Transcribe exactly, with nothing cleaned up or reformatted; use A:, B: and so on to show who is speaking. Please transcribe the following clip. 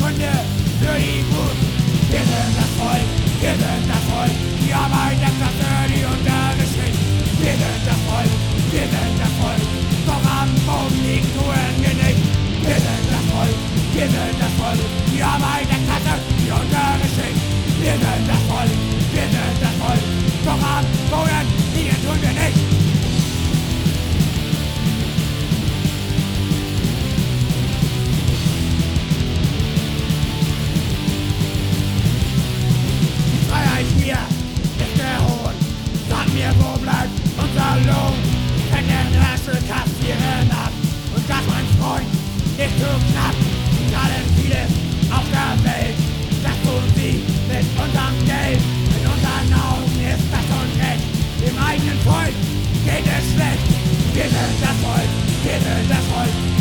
A: Stunde für die Guten. Wir sind das Volk, wir sind das Volk, die Arbeiterklasse, die untere Schicht. Wir sind das Volk, wir sind das Volk, doch am Boden liegen Truhen nicht. Wir sind das Volk, wir sind das Volk, die Arbeiterklasse, die untere Schicht. Wir sind das Volk, wir sind das Volk, doch am Boden liegen tun wir nicht. Hier ist der Hohn. Sag mir, wo bleibt unser Lohn? Wenn der Rasche kassieren ab und das, mein Freund, ist zu knapp. Sie zahlen vieles auf der Welt, das tun sie mit unserem Geld. In unseren Augen ist das Unrecht, dem eigenen Volk geht es schlecht. Wir sind das Volk, wir sind das Volk,